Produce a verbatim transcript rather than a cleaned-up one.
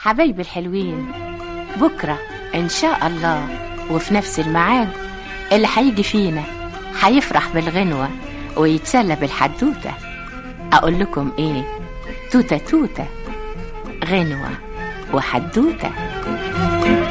حبايبي الحلوين، بكرة إن شاء الله وفي نفس الميعاد اللي هيجي فينا هيفرح بالغنوة ويتسلى بالحدوتة. أقول لكم إيه؟ توتة توتة، غنوة وحدوتة.